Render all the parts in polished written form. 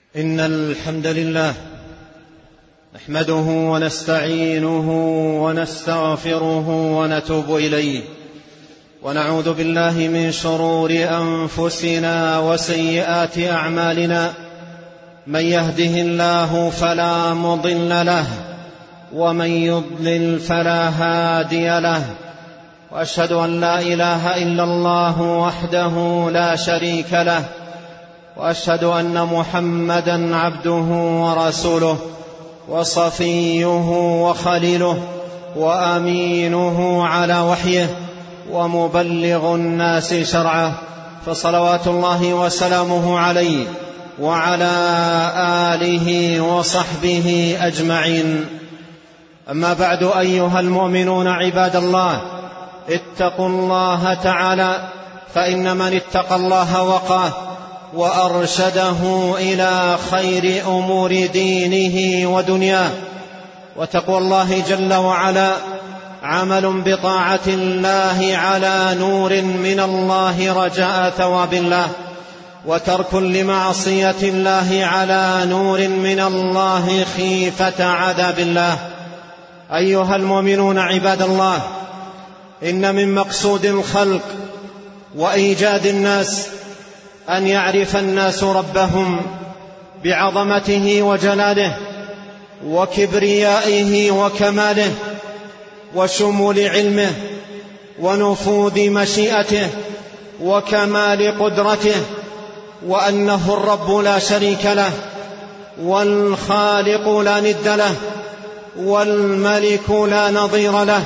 إن الحمد لله نحمده ونستعينه ونستغفره ونتوب إليه، ونعوذ بالله من شرور أنفسنا وسيئات أعمالنا. من يهده الله فلا مضل له، ومن يضلل فلا هادي له، وأشهد أن لا إله إلا الله وحده لا شريك له، وأشهد أن محمدًا عبده ورسوله وصفيه وخليله وأمينه على وحيه ومبلغ الناس شرعه، فصلوات الله وسلامه عليه وعلى آله وصحبه أجمعين. أما بعد، أيها المؤمنون عباد الله، اتقوا الله تعالى، فإن من اتقى الله وقاه وأرشده إلى خير أمور دينه ودنياه. وتقوى الله جل وعلا عمل بطاعة الله على نور من الله رجاء ثواب الله، وترك لمعصية الله على نور من الله خيفة عذاب الله. أيها المؤمنون عباد الله، إن من مقصود الخلق وإيجاد الناس أن يعرف الناس ربهم بعظمته وجلاله وكبريائه وكماله وشمول علمه ونفوذ مشيئته وكمال قدرته، وأنه الرب لا شريك له، والخالق لا ند له، والملك لا نظير له،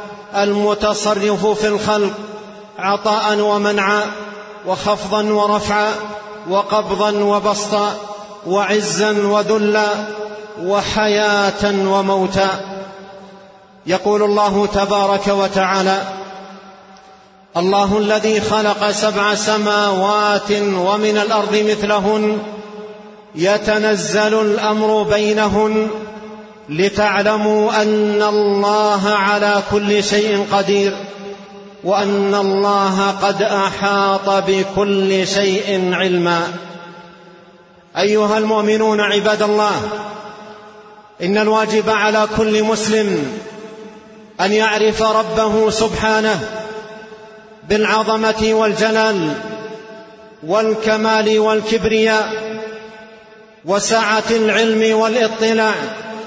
المتصرف في الخلق عطاء ومنعا، وخفضا ورفعا، وقبضا وبسطا، وعزا وذلا، وحياة وموتا. يقول الله تبارك وتعالى: الله الذي خلق 7 سماوات ومن الأرض مثلهن يتنزل الأمر بينهن لتعلموا أن الله على كل شيء قدير، وأن الله قد أحاط بكل شيء علما. أيها المؤمنون عباد الله، إن الواجب على كل مسلم أن يعرف ربه سبحانه بالعظمة والجلال والكمال والكبرياء وسعة العلم والاطلاع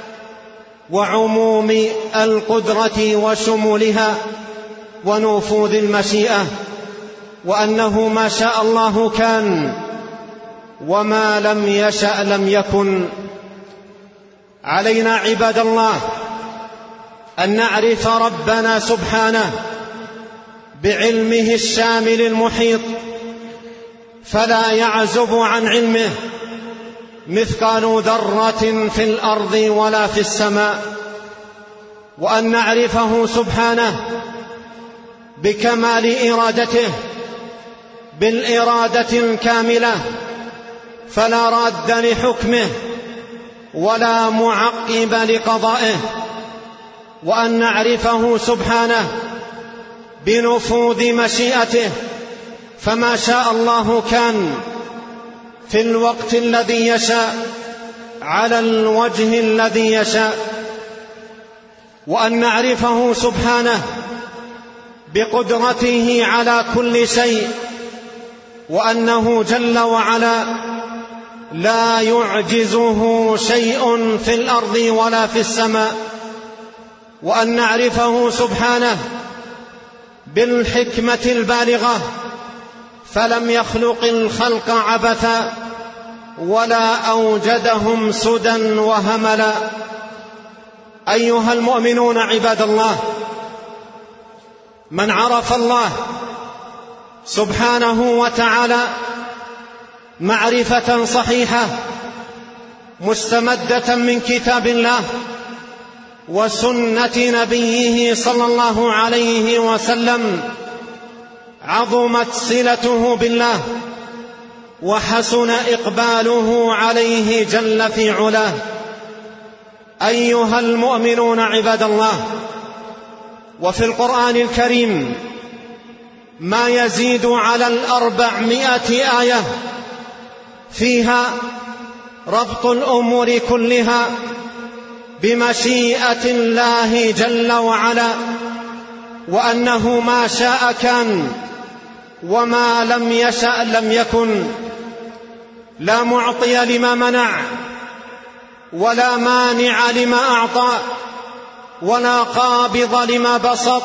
وعموم القدرة وشمولها ونفوذ المشيئة، وأنه ما شاء الله كان، وما لم يشأ لم يكن. علينا عباد الله أن نعرف ربنا سبحانه بعلمه الشامل المحيط، فلا يعزب عن علمه مثقال ذرة في الأرض ولا في السماء، وأن نعرفه سبحانه بكمال إرادته، بالإرادة الكاملة، فلا راد لحكمه ولا معقب لقضائه، وأن نعرفه سبحانه بنفوذ مشيئته، فما شاء الله كان في الوقت الذي يشاء على الوجه الذي يشاء، وأن نعرفه سبحانه بقدرته على كل شيء، وأنه جل وعلا لا يعجزه شيء في الأرض ولا في السماء، وأن نعرفه سبحانه بالحكمة البالغة، فلم يخلق الخلق عبثا ولا أوجدهم سدى وهملا. أيها المؤمنون عباد الله، من عرف الله سبحانه وتعالى معرفة صحيحة مستمدة من كتاب الله وسنة نبيه صلى الله عليه وسلم، عظمت صلته بالله وحسن إقباله عليه جل في علاه. أيها المؤمنون عباد الله، وفي القرآن الكريم ما يزيد على 400 آية فيها ربط الأمور كلها بمشيئة الله جل وعلا، وأنه ما شاء كان وما لم يشأ لم يكن. لا معطي لما منع، ولا مانع لما أعطى، ولا قابض لما بسط،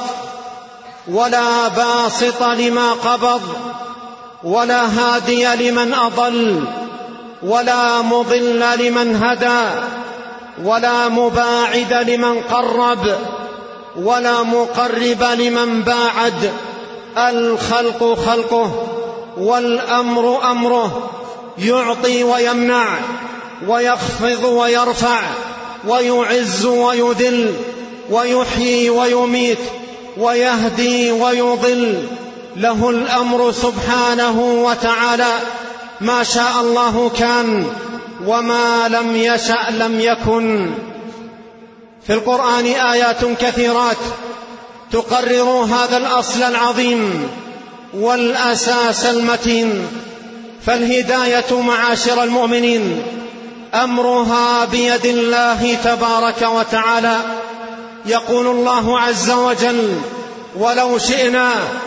ولا باسط لما قبض، ولا هادي لمن أضل، ولا مضل لمن هدى، ولا مباعد لمن قرب، ولا مقرب لمن باعد. الخلق خلقه والأمر أمره، يعطي ويمنع، ويخفض ويرفع، ويعز ويذل، ويحيي ويميت، ويهدي ويضل. له الأمر سبحانه وتعالى، ما شاء الله كان وما لم يشأ لم يكن. في القرآن آيات كثيرات تقرر هذا الأصل العظيم والأساس المتين. فالهداية معاشر المؤمنين أمرها بيد الله تبارك وتعالى. يقول الله عز وجل: ولو شئنا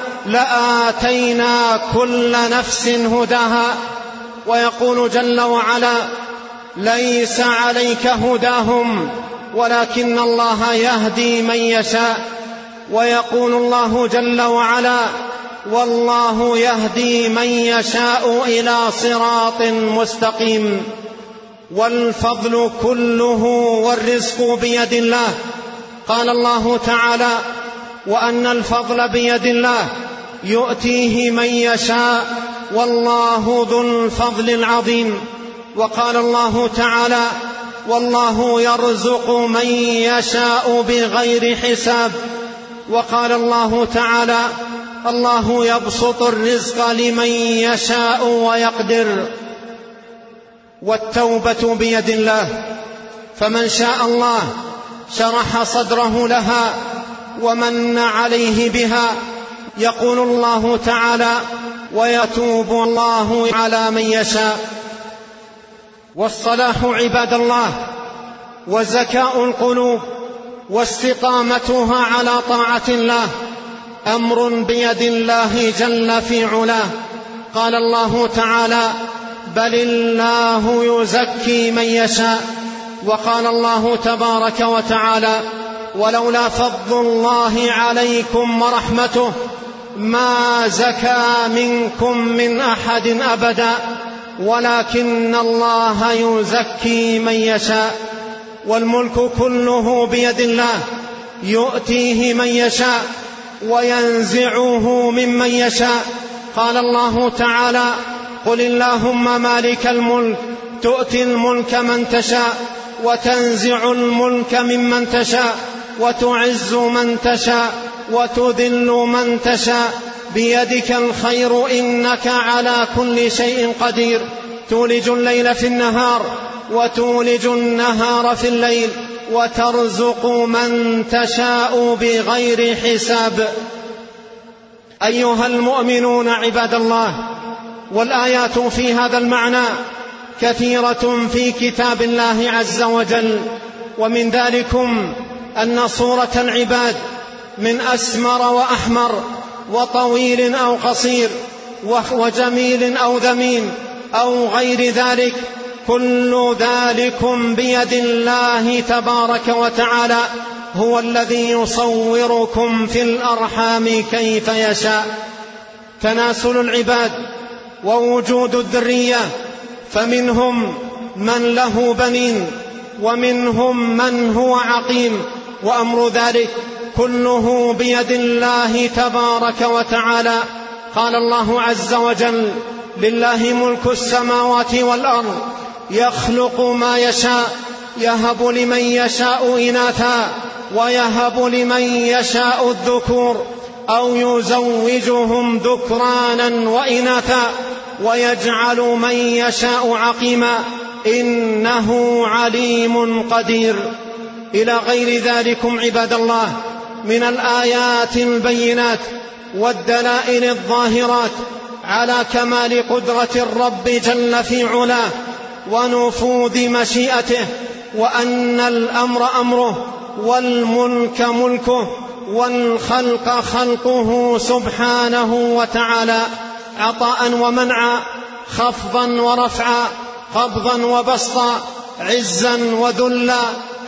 لآتينا كل نفس هداها. ويقول جل وعلا: ليس عليك هداهم ولكن الله يهدي من يشاء. ويقول الله جل وعلا: والله يهدي من يشاء إلى صراط مستقيم. والفضل كله والرزق بيد الله. قال الله تعالى: وأن الفضل بيد الله يؤتيه من يشاء والله ذو الفضل العظيم. وقال الله تعالى: والله يرزق من يشاء بغير حساب. وقال الله تعالى: الله يبسط الرزق لمن يشاء ويقدر. والتوبة بيد الله، فمن شاء الله شرح صدره لها ومن عليه بها. يقول الله تعالى: ويتوب الله على من يشاء. والصلاح عباد الله وزكاء القلوب واستقامتها على طاعة الله أمر بيد الله جل في علاه. قال الله تعالى: بل الله يزكي من يشاء. وقال الله تبارك وتعالى: ولولا فضل الله عليكم ورحمته ما زكى منكم من أحد أبدا ولكن الله يزكي من يشاء. والملك كله بيد الله، يؤتيه من يشاء وينزعه ممن يشاء. قال الله تعالى: قل اللهم مالك الملك تؤتي الملك من تشاء وتنزع الملك ممن تشاء وتعز من تشاء وتذل من تشاء بيدك الخير إنك على كل شيء قدير. تولج الليل في النهار وتولج النهار في الليل وترزق من تشاء بغير حساب. أيها المؤمنون عباد الله، والآيات في هذا المعنى كثيرة في كتاب الله عز وجل. ومن ذلكم أن صورة العباد من أسمر وأحمر وطويل أو قصير وجميل أو ذميم أو غير ذلك، كل ذلكم بيد الله تبارك وتعالى. هو الذي يصوركم في الأرحام كيف يشاء. تناسل العباد ووجود الذرية، فمنهم من له بنين ومنهم من هو عقيم، وأمر ذلك كله بيد الله تبارك وتعالى. قال الله عز وجل: لله ملك السماوات والأرض يخلق ما يشاء يهب لمن يشاء إناثا ويهب لمن يشاء الذكور أو يزوجهم ذكرانا وإناثا ويجعل من يشاء عقيما إنه عليم قدير. إلى غير ذلكم عباد الله من الآيات البينات والدلائل الظاهرات على كمال قدرة الرب جل في علاه ونفوذ مشيئته، وأن الأمر أمره والملك ملكه والخلق خلقه سبحانه وتعالى، عطاء ومنعا، خفضا ورفعا، قبضا وبسطا، عزا وذلا،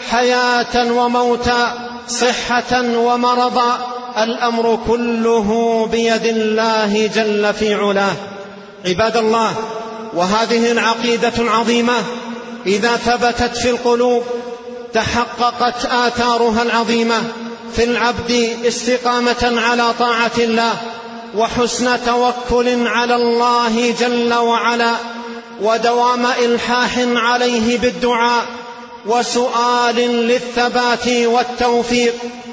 حياة وموتا، صحة ومرضا، الأمر كله بيد الله جل في علاه. عباد الله، وهذه العقيدة العظيمة إذا ثبتت في القلوب تحققت آثارها العظيمة في العبد استقامة على طاعة الله، وحسن توكل على الله جل وعلا، ودوام إلحاح عليه بالدعاء، وسؤال للثبات والتوفيق،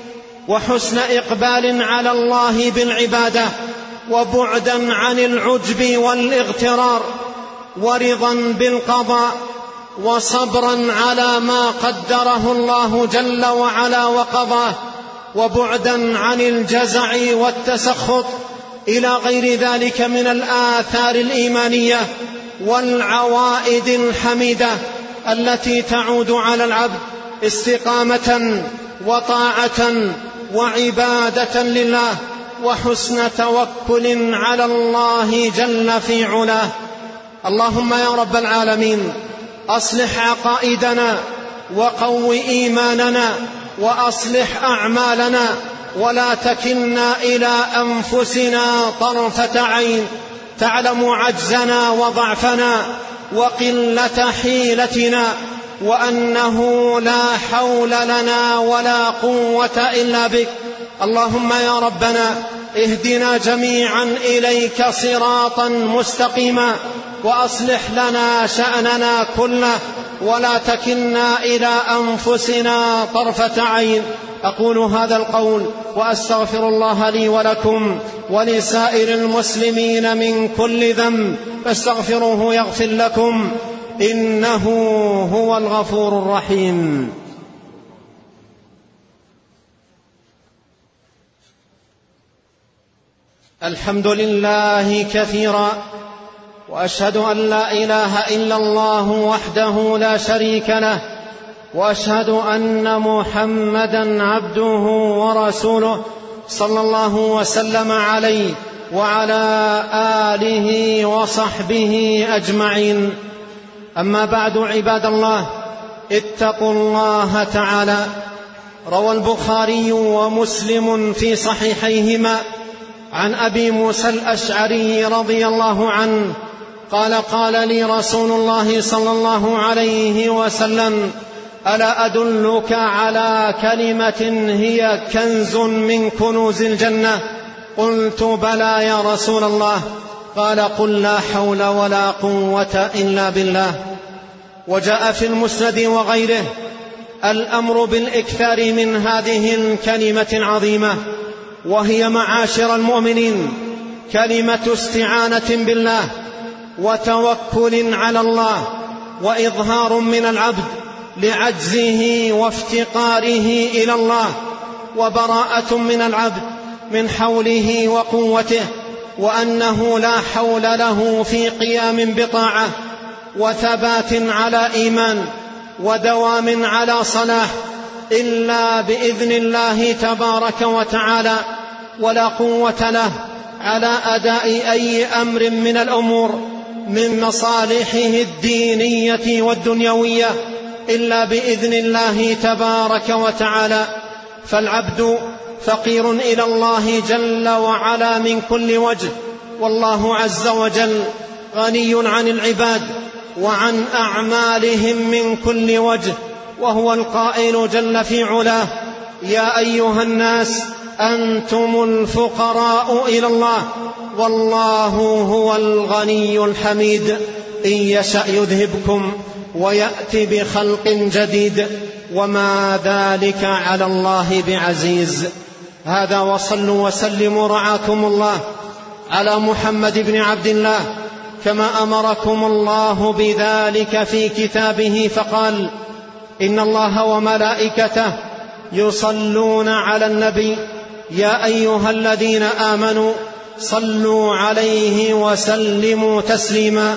وحسن إقبال على الله بالعبادة، وبعدا عن العجب والاغترار، ورضا بالقضاء، وصبرا على ما قدره الله جل وعلا وقضاه، وبعدا عن الجزع والتسخط، إلى غير ذلك من الآثار الإيمانية والعوائد الحميدة التي تعود على العبد استقامة وطاعة وعبادة لله، وحسن توكل على الله جل في علاه. اللهم يا رب العالمين، أصلح عقائدنا وقو إيماننا وأصلح أعمالنا، ولا تكلنا إلى أنفسنا طرفة عين، تعلم عجزنا وضعفنا وقلة حيلتنا، وأنه لا حول لنا ولا قوة إلا بك. اللهم يا ربنا، اهدنا جميعا إليك صراطا مستقيما، وأصلح لنا شأننا كله، ولا تكلنا إلى أنفسنا طرفة عين. أقول هذا القول وأستغفر الله لي ولكم ولسائر المسلمين من كل ذنب، فاستغفروه يغفر لكم، إنه هو الغفور الرحيم. الحمد لله كثيرا، وأشهد أن لا إله إلا الله وحده لا شريك له، وأشهد أن محمدا عبده ورسوله صلى الله وسلم عليه وعلى آله وصحبه أجمعين. أما بعد، عباد الله، اتقوا الله تعالى. روى البخاري ومسلم في صحيحيهما عن أبي موسى الأشعري رضي الله عنه قال: قال لي رسول الله صلى الله عليه وسلم: ألا أدلك على كلمة هي كنز من كنوز الجنة؟ قلت: بلى يا رسول الله. قال: قل لا حول ولا قوة إلا بالله. وجاء في المسند وغيره الأمر بالإكثار من هذه الكلمة العظيمة، وهي معاشر المؤمنين كلمة استعانة بالله وتوكل على الله، وإظهار من العبد لعجزه وافتقاره إلى الله، وبراءة من العبد من حوله وقوته، وأنه لا حول له في قيام بطاعة، وثبات على إيمان، ودوام على صلاح، إلا بإذن الله تبارك وتعالى، ولا قوة له على أداء أي أمر من الأمور من مصالحه الدينية والدنيوية إلا بإذن الله تبارك وتعالى. فالعبد فقير إلى الله جل وعلا من كل وجه، والله عز وجل غني عن العباد وعن أعمالهم من كل وجه، وهو القائل جل في علاه: يا أيها الناس أنتم الفقراء إلى الله والله هو الغني الحميد، إن يشأ يذهبكم ويأتي بخلق جديد، وما ذلك على الله بعزيز. هذا، وصلوا وسلموا رعاكم الله على محمد بن عبد الله كما أمركم الله بذلك في كتابه، فقال: إن الله وملائكته يصلون على النبي يا أيها الذين آمنوا صلوا عليه وسلموا تسليما.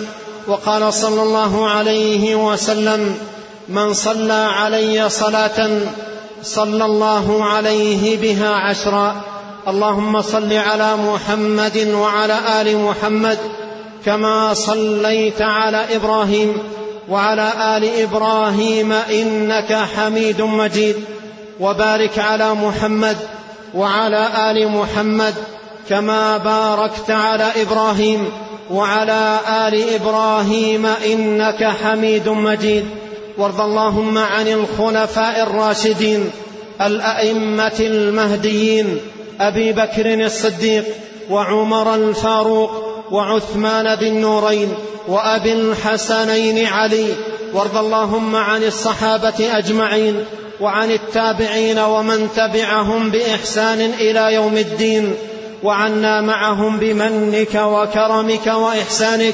وقال صلى الله عليه وسلم: من صلى علي صلاة صلى الله عليه بها 10. اللهم صل على محمد وعلى آل محمد كما صليت على إبراهيم وعلى آل إبراهيم إنك حميد مجيد، وبارك على محمد وعلى آل محمد كما باركت على إبراهيم وعلى آل إبراهيم إنك حميد مجيد. وارض اللهم عن الخلفاء الراشدين الأئمة المهديين أبي بكر الصديق وعمر الفاروق وعثمان ذي النورين وأبي الحسنين علي. وارض اللهم عن الصحابة أجمعين وعن التابعين ومن تبعهم بإحسان إلى يوم الدين، وعنا معهم بمنك وكرمك وإحسانك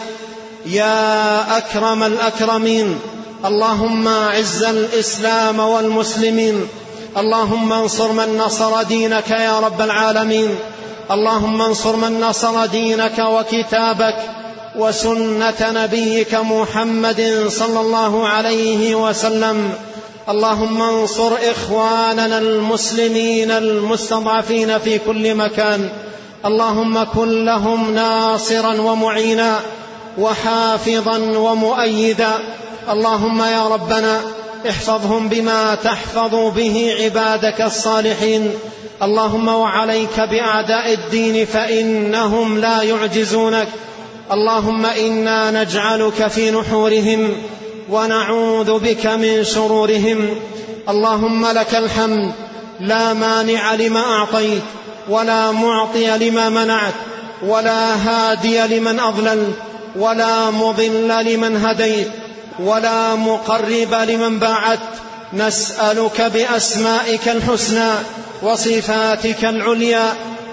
يا أكرم الأكرمين. اللهم أعز الإسلام والمسلمين، اللهم انصر من نصر دينك يا رب العالمين، اللهم انصر من نصر دينك وكتابك وسنة نبيك محمد صلى الله عليه وسلم. اللهم انصر إخواننا المسلمين المستضعفين في كل مكان، اللهم كن لهم ناصرا ومعينا وحافظا ومؤيدا. اللهم يا ربنا احفظهم بما تحفظ به عبادك الصالحين. اللهم وعليك بأعداء الدين فإنهم لا يعجزونك. اللهم إنا نجعلك في نحورهم ونعوذ بك من شرورهم. اللهم لك الحمد، لا مانع لما أعطيت ولا معطي لما منعت ولا هادي لمن أضللت ولا مضل لمن هديت ولا مقرب لمن باعدت. نسألك بأسمائك الحسنى وصفاتك العليا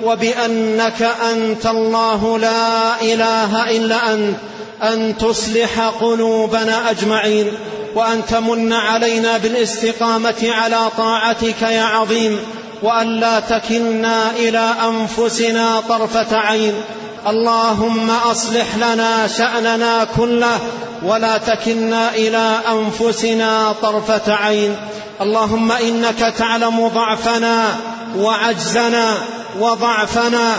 وبأنك أنت الله لا إله إلا أنت أن تصلح قلوبنا أجمعين، وأن تمن علينا بالاستقامة على طاعتك يا عظيم، وأن لا تكلنا إلى أنفسنا طرفة عين. اللهم أصلح لنا شأننا كله ولا تكلنا إلى أنفسنا طرفة عين. اللهم إنك تعلم ضعفنا وعجزنا وضعفنا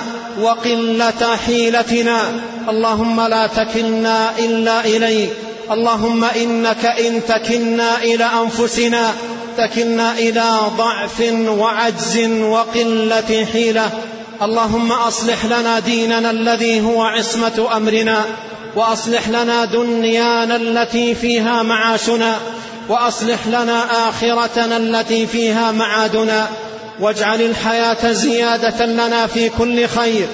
وقلة حيلتنا، اللهم لا تكلنا إلا إليك. اللهم إنك إن تكلنا إلى أنفسنا تكلنا إلى ضعف وعجز وقلة حيلة. اللهم أصلح لنا ديننا الذي هو عصمة أمرنا، وأصلح لنا دنيانا التي فيها معاشنا، وأصلح لنا آخرتنا التي فيها معادنا، واجعل الحياة زيادة لنا في كل خير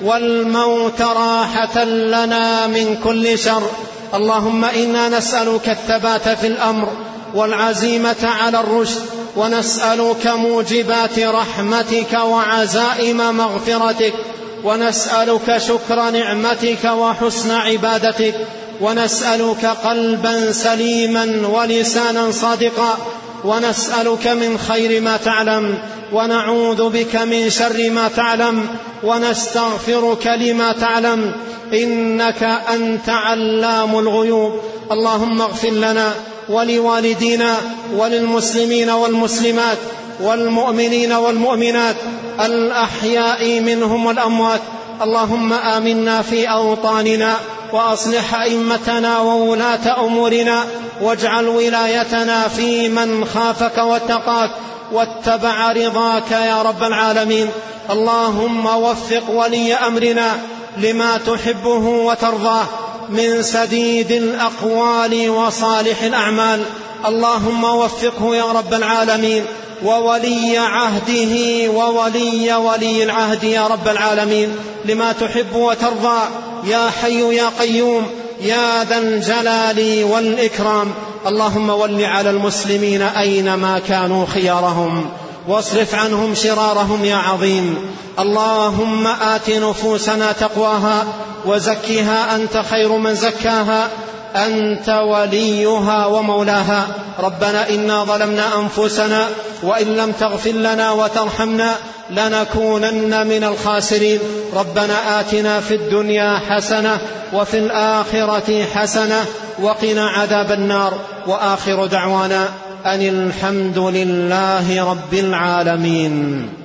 والموت راحة لنا من كل شر. اللهم إنا نسألك الثبات في الأمر والعزيمة على الرشد، ونسألك موجبات رحمتك وعزائم مغفرتك، ونسألك شكر نعمتك وحسن عبادتك، ونسألك قلبا سليما ولسانا صادقا، ونسألك من خير ما تعلم ونعوذ بك من شر ما تعلم ونستغفرك لما تعلم، إنك أنت علام الغيوب. اللهم اغفر لنا ولوالدينا وللمسلمين والمسلمات والمؤمنين والمؤمنات الأحياء منهم والأموات. اللهم آمنا في أوطاننا وأصلح أئمتنا وولاة أمورنا، واجعل ولايتنا في من خافك واتقاك واتبع رضاك يا رب العالمين. اللهم وفق ولي أمرنا لما تحبه وترضاه من سديد الأقوال وصالح الأعمال. اللهم وفقه يا رب العالمين، وولي عهده وولي العهد يا رب العالمين لما تحب وترضى، يا حي يا قيوم يا ذا الجلال والإكرام. اللهم ول على المسلمين أينما كانوا خيارهم، واصرف عنهم شرارهم يا عظيم. اللهم آت نفوسنا تقواها وزكها أنت خير من زكاها، أنت وليها ومولاها. ربنا إنا ظلمنا أنفسنا وإن لم تغفر لنا وترحمنا لنكونن من الخاسرين. ربنا آتنا في الدنيا حسنة وفي الآخرة حسنة وقنا عذاب النار. وآخر دعوانا أن الحمد لله رب العالمين.